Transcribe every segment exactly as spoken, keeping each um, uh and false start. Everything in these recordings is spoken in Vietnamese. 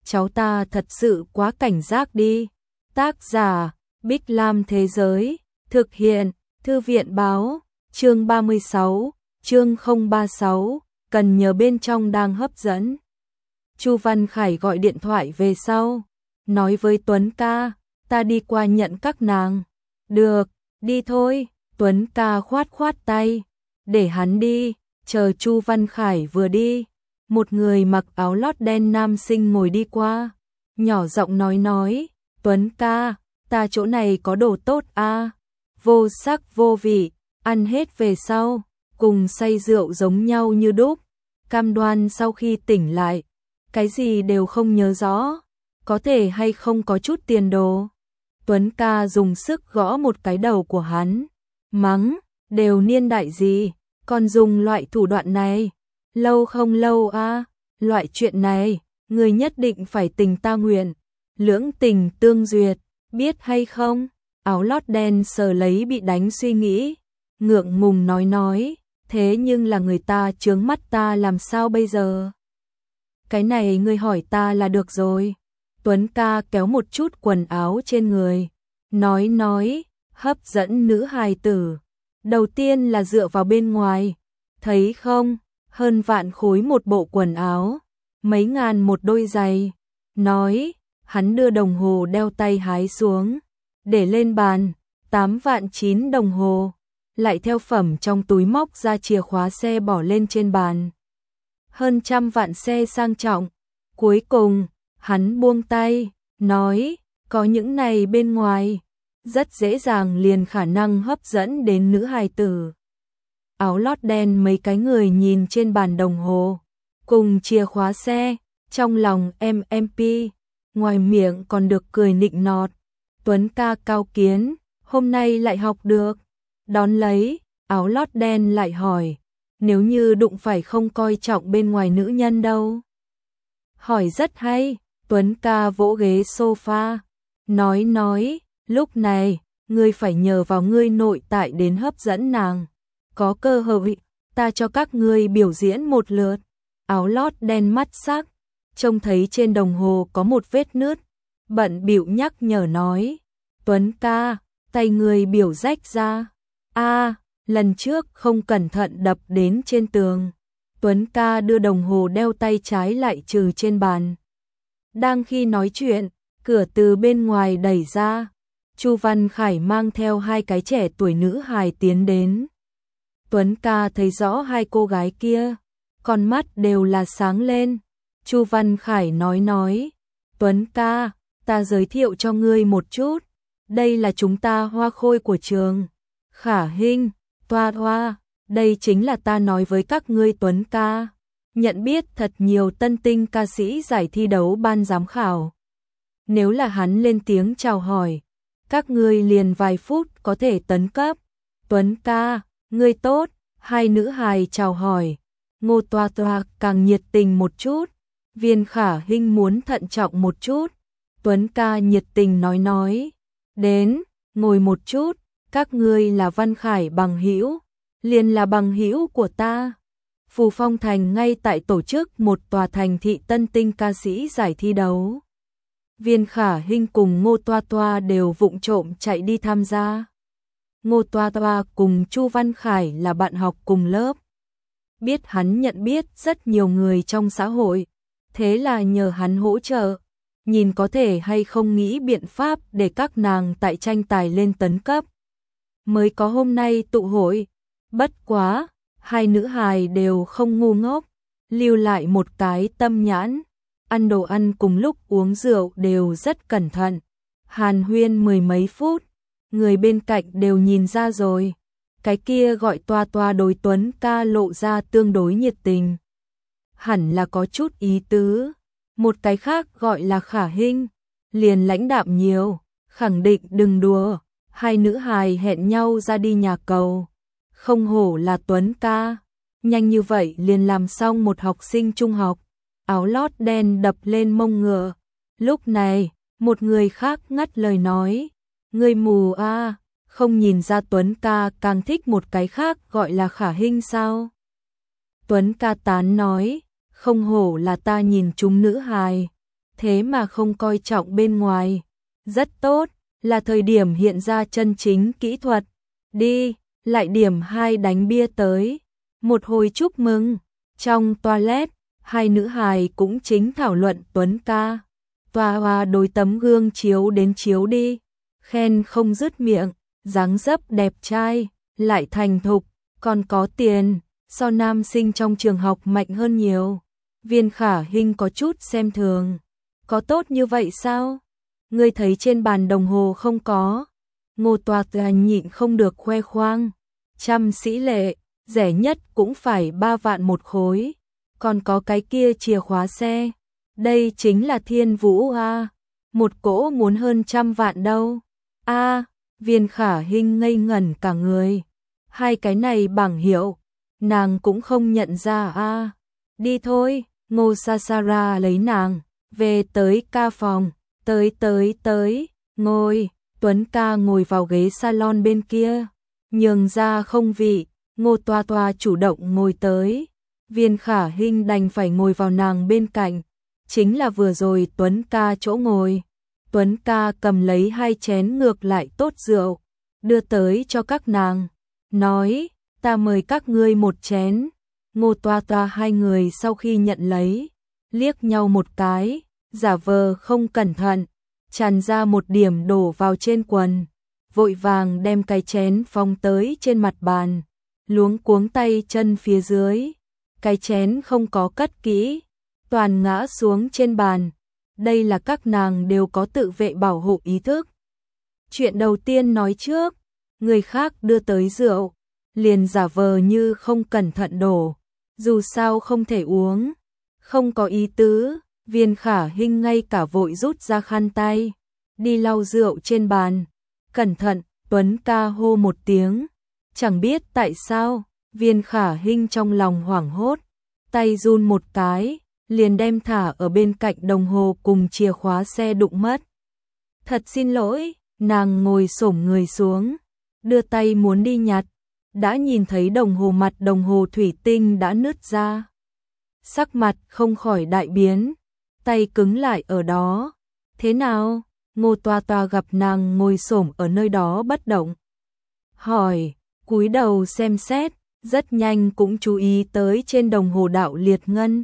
cháu ta thật sự quá cảnh giác đi. Tác giả, Bích Lam Thế Giới, thực hiện, Thư viện Báo, chương ba mươi sáu, chương không ba sáu, cần nhờ bên trong đang hấp dẫn. Chu Văn Khải gọi điện thoại về sau, nói với Tuấn ca, ta đi qua nhận các nàng. Được, đi thôi, Tuấn ca khoát khoát tay, để hắn đi, chờ Chu Văn Khải vừa đi. Một người mặc áo lót đen nam sinh ngồi đi qua, nhỏ giọng nói nói, Tuấn ca, ta chỗ này có đồ tốt a, vô sắc vô vị, ăn hết về sau, cùng say rượu giống nhau như đúc, cam đoan sau khi tỉnh lại, cái gì đều không nhớ rõ, có thể hay không có chút tiền đồ. Tuấn ca dùng sức gõ một cái đầu của hắn, mắng, đều niên đại gì, còn dùng loại thủ đoạn này, lâu không lâu a, loại chuyện này, người nhất định phải tình ta nguyện, lưỡng tình tương duyệt, biết hay không? Áo lót đen sờ lấy bị đánh suy nghĩ, ngượng ngùng nói nói, thế nhưng là người ta chướng mắt ta làm sao bây giờ? Cái này ngươi hỏi ta là được rồi. Tuấn ca kéo một chút quần áo trên người, nói nói, hấp dẫn nữ hài tử. Đầu tiên là dựa vào bên ngoài, thấy không, hơn vạn khối một bộ quần áo, mấy ngàn một đôi giày. Nói, hắn đưa đồng hồ đeo tay hái xuống, để lên bàn, tám vạn chín đồng hồ, lại theo phẩm trong túi móc ra chìa khóa xe bỏ lên trên bàn. Hơn trăm vạn xe sang trọng, cuối cùng, hắn buông tay, nói, có những này bên ngoài, rất dễ dàng liền khả năng hấp dẫn đến nữ hài tử. Áo lót đen mấy cái người nhìn trên bàn đồng hồ, cùng chìa khóa xe, trong lòng em em pi, ngoài miệng còn được cười nịnh nọt. Tuấn ca cao kiến, hôm nay lại học được. Đón lấy, áo lót đen lại hỏi, nếu như đụng phải không coi trọng bên ngoài nữ nhân đâu? Hỏi rất hay, Tuấn ca vỗ ghế sofa, nói nói, lúc này, ngươi phải nhờ vào ngươi nội tại đến hấp dẫn nàng. Có cơ hội, ta cho các ngươi biểu diễn một lượt. Áo lót đen mắt sắc, trông thấy trên đồng hồ có một vết nứt, bận bịu nhắc nhở nói, Tuấn ca, tay ngươi biểu rách ra. A, lần trước không cẩn thận đập đến trên tường. Tuấn ca đưa đồng hồ đeo tay trái lại trừ trên bàn. Đang khi nói chuyện, cửa từ bên ngoài đẩy ra, Chu Văn Khải mang theo hai cái trẻ tuổi nữ hài tiến đến. Tuấn ca thấy rõ hai cô gái kia, con mắt đều là sáng lên. Chu Văn Khải nói nói, Tuấn ca, ta giới thiệu cho ngươi một chút, đây là chúng ta hoa khôi của trường. Khả Hinh, Toa Hoa, đây chính là ta nói với các ngươi Tuấn ca, nhận biết thật nhiều tân tinh ca sĩ giải thi đấu ban giám khảo. Nếu là hắn lên tiếng chào hỏi, các ngươi liền vài phút có thể tấn cấp. Tuấn ca, ngươi tốt, hai nữ hài chào hỏi. Ngô Toa Toa càng nhiệt tình một chút, Viên Khả Hinh muốn thận trọng một chút. Tuấn ca nhiệt tình nói nói, đến, ngồi một chút, các ngươi là Văn Khải bằng hữu, liền là bằng hữu của ta. Phù Phong Thành ngay tại tổ chức một tòa thành thị tân tinh ca sĩ giải thi đấu. Viên Khả Hinh cùng Ngô Toa Toa đều vụng trộm chạy đi tham gia. Ngô Toa Toa cùng Chu Văn Khải là bạn học cùng lớp. Biết hắn nhận biết rất nhiều người trong xã hội, thế là nhờ hắn hỗ trợ, nhìn có thể hay không nghĩ biện pháp để các nàng tại tranh tài lên tấn cấp. Mới có hôm nay tụ hội, bất quá, hai nữ hài đều không ngu ngốc, lưu lại một cái tâm nhãn, ăn đồ ăn cùng lúc uống rượu đều rất cẩn thận. Hàn huyên mười mấy phút, người bên cạnh đều nhìn ra rồi, cái kia gọi Toa Toa đối Tuấn ca lộ ra tương đối nhiệt tình, hẳn là có chút ý tứ. Một cái khác gọi là Khả Hinh, liền lãnh đạm nhiều, khẳng định đừng đùa. Hai nữ hài hẹn nhau ra đi nhà cầu, không hổ là Tuấn ca, nhanh như vậy liền làm xong một học sinh trung học. Áo lót đen đập lên mông ngựa. Lúc này, một người khác ngắt lời nói, ngươi mù a, không nhìn ra Tuấn ca càng thích một cái khác gọi là Khả Hinh sao? Tuấn ca tán nói, không hổ là ta nhìn chúng nữ hài, thế mà không coi trọng bên ngoài. Rất tốt, là thời điểm hiện ra chân chính kỹ thuật. Đi, lại điểm hai đánh bia tới. Một hồi chúc mừng, trong toilet, hai nữ hài cũng chính thảo luận Tuấn ca. Tòa hòa đối tấm gương chiếu đến chiếu đi, khen không dứt miệng, dáng dấp đẹp trai, lại thành thục, còn có tiền, so nam sinh trong trường học mạnh hơn nhiều. Viên Khả Hinh có chút xem thường. Có tốt như vậy sao? Ngươi thấy trên bàn đồng hồ không có? Ngô Toa nhịn không được khoe khoang. Trăm sĩ lệ, rẻ nhất cũng phải ba vạn một khối. Còn có cái kia chìa khóa xe. Đây chính là thiên vũ a, một cỗ muốn hơn trăm vạn đâu. A, Viên Khả Hinh ngây ngẩn cả người. Hai cái này bảng hiệu, nàng cũng không nhận ra a. Đi thôi, Ngô Sasara lấy nàng về tới ca phòng, tới tới tới, ngồi, Tuấn ca ngồi vào ghế salon bên kia, nhường ra không vị, Ngô Toa Toa chủ động ngồi tới. Viên Khả Hinh đành phải ngồi vào nàng bên cạnh, chính là vừa rồi Tuấn ca chỗ ngồi. Tuấn ca cầm lấy hai chén ngược lại tốt rượu, đưa tới cho các nàng, nói, ta mời các ngươi một chén. Ngô Toa Toa hai người sau khi nhận lấy, liếc nhau một cái, giả vờ không cẩn thận, tràn ra một điểm đổ vào trên quần, vội vàng đem cái chén phóng tới trên mặt bàn, luống cuống tay chân phía dưới, cái chén không có cất kỹ, toàn ngã xuống trên bàn. Đây là các nàng đều có tự vệ bảo hộ ý thức. Chuyện đầu tiên nói trước, người khác đưa tới rượu, liền giả vờ như không cẩn thận đổ, dù sao không thể uống, không có ý tứ. Viên Khả Hinh ngay cả vội rút ra khăn tay, đi lau rượu trên bàn. Cẩn thận, Tuấn ca hô một tiếng, chẳng biết tại sao, Viên Khả Hinh trong lòng hoảng hốt, tay run một cái, liền đem thả ở bên cạnh đồng hồ cùng chìa khóa xe đụng mất. Thật xin lỗi, nàng ngồi xổm người xuống, đưa tay muốn đi nhặt, đã nhìn thấy đồng hồ mặt đồng hồ thủy tinh đã nứt ra. Sắc mặt không khỏi đại biến, tay cứng lại ở đó. Thế nào? Ngô Toa Toa gặp nàng ngồi xổm ở nơi đó bất động, hỏi, cúi đầu xem xét, rất nhanh cũng chú ý tới trên đồng hồ đạo liệt ngân.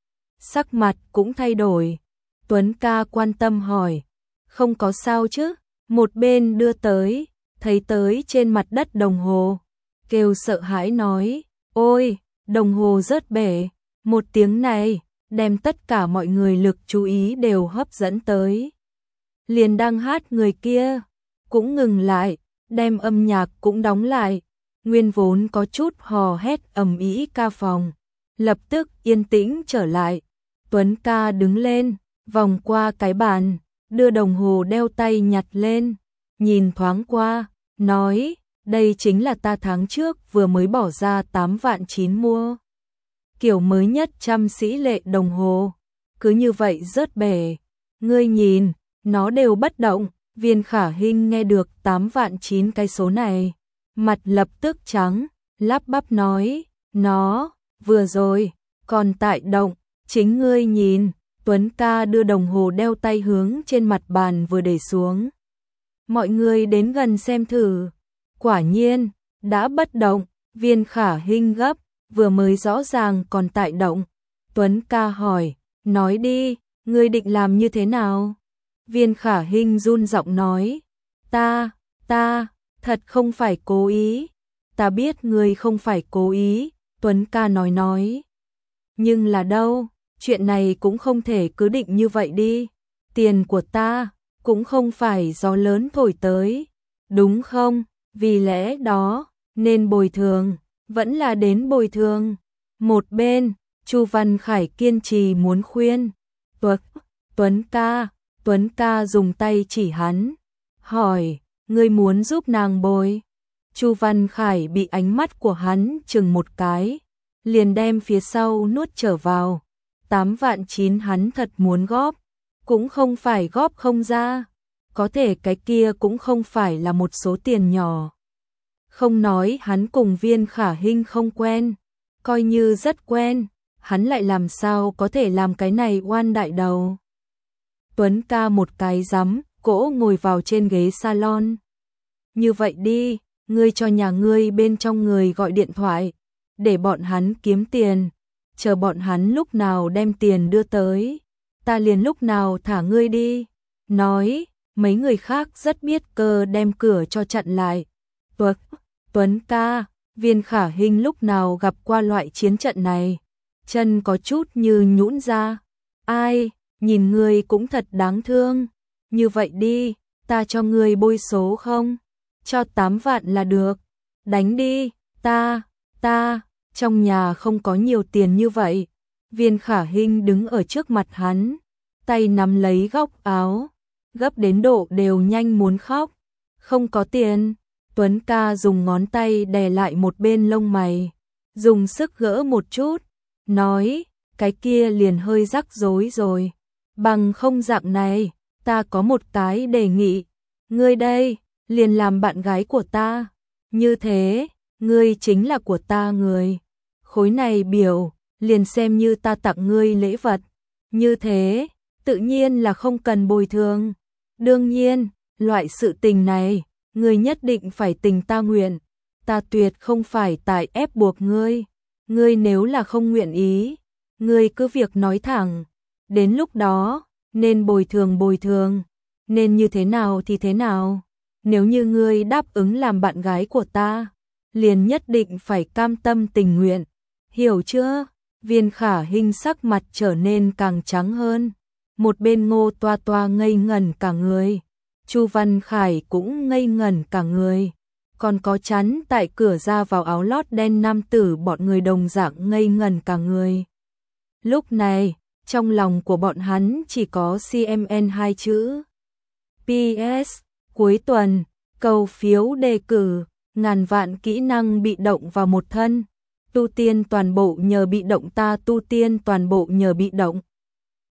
Sắc mặt cũng thay đổi. Tuấn ca quan tâm hỏi, không có sao chứ? Một bên đưa tới, thấy tới trên mặt đất đồng hồ, kêu sợ hãi nói, ôi, đồng hồ rớt bể. Một tiếng này, đem tất cả mọi người lực chú ý đều hấp dẫn tới. Liền đang hát người kia, cũng ngừng lại, đem âm nhạc cũng đóng lại. Nguyên vốn có chút hò hét ầm ĩ ca phòng, lập tức yên tĩnh trở lại. Tuấn ca đứng lên, vòng qua cái bàn, đưa đồng hồ đeo tay nhặt lên, nhìn thoáng qua, nói, đây chính là ta tháng trước vừa mới bỏ ra tám vạn chín mua. Kiểu mới nhất trăm sĩ lệ đồng hồ, cứ như vậy rớt bể. Ngươi nhìn, nó đều bất động. Viên Khả Hinh nghe được tám vạn chín cái số này, mặt lập tức trắng, lắp bắp nói, nó, vừa rồi, còn tại động, chính ngươi nhìn. Tuấn ca đưa đồng hồ đeo tay hướng trên mặt bàn vừa để xuống. Mọi người đến gần xem thử, quả nhiên, đã bất động. Viên Khả Hinh gấp, vừa mới rõ ràng còn tại động. Tuấn ca hỏi, nói đi, ngươi định làm như thế nào? Viên Khả Hinh run giọng nói, ta, ta, thật không phải cố ý. Ta biết ngươi không phải cố ý, Tuấn ca nói nói. Nhưng là đâu, chuyện này cũng không thể cứ định như vậy đi. Tiền của ta, cũng không phải gió lớn thổi tới, đúng không? Vì lẽ đó, nên bồi thường, vẫn là đến bồi thường. Một bên, Chu Văn Khải kiên trì muốn khuyên. Tuấn, Tuấn ca, Tuấn ca dùng tay chỉ hắn, hỏi, ngươi muốn giúp nàng bồi? Chu Văn Khải bị ánh mắt của hắn chừng một cái, liền đem phía sau nuốt trở vào. Tám vạn chín hắn thật muốn góp, cũng không phải góp không ra, có thể cái kia cũng không phải là một số tiền nhỏ. Không nói hắn cùng Viên Khả Hinh không quen, coi như rất quen, hắn lại làm sao có thể làm cái này oan đại đầu. Tuấn ca một cái giấm, cỗ ngồi vào trên ghế salon. Như vậy đi, ngươi cho nhà ngươi bên trong người gọi điện thoại, để bọn hắn kiếm tiền, chờ bọn hắn lúc nào đem tiền đưa tới, ta liền lúc nào thả ngươi đi. Nói, mấy người khác rất biết cơ đem cửa cho chặn lại. Tuấn, Tuấn ca, Viên Khả Hinh lúc nào gặp qua loại chiến trận này, chân có chút như nhũn ra. Ai, nhìn ngươi cũng thật đáng thương. Như vậy đi, ta cho ngươi bôi số không? Cho tám vạn là được. Đánh đi, ta, ta, trong nhà không có nhiều tiền như vậy. Viên Khả Hinh đứng ở trước mặt hắn, tay nắm lấy góc áo, gấp đến độ đều nhanh muốn khóc. Không có tiền. Tuấn ca dùng ngón tay đè lại một bên lông mày, dùng sức gỡ một chút, nói, cái kia liền hơi rắc rối rồi. Bằng không dạng này, ta có một cái đề nghị, ngươi đây, liền làm bạn gái của ta. Như thế, ngươi chính là của ta người. Khối này biểu, liền xem như ta tặng ngươi lễ vật. Như thế, tự nhiên là không cần bồi thường. Đương nhiên, loại sự tình này, ngươi nhất định phải tình ta nguyện. Ta tuyệt không phải tại ép buộc ngươi. Ngươi nếu là không nguyện ý, ngươi cứ việc nói thẳng. Đến lúc đó, nên bồi thường bồi thường, nên như thế nào thì thế nào. Nếu như ngươi đáp ứng làm bạn gái của ta, liền nhất định phải cam tâm tình nguyện. Hiểu chưa? Viên Khả Hinh sắc mặt trở nên càng trắng hơn. Một bên Ngô Toa Toa ngây ngẩn cả người. Chu Văn Khải cũng ngây ngẩn cả người. Còn có chắn tại cửa ra vào áo lót đen nam tử bọn người đồng dạng ngây ngẩn cả người. Lúc này, trong lòng của bọn hắn chỉ có xê em en hai chữ. pê ét, cuối tuần, cầu phiếu đề cử, ngàn vạn kỹ năng bị động vào một thân. Tu tiên toàn bộ nhờ bị động, ta tu tiên toàn bộ nhờ bị động.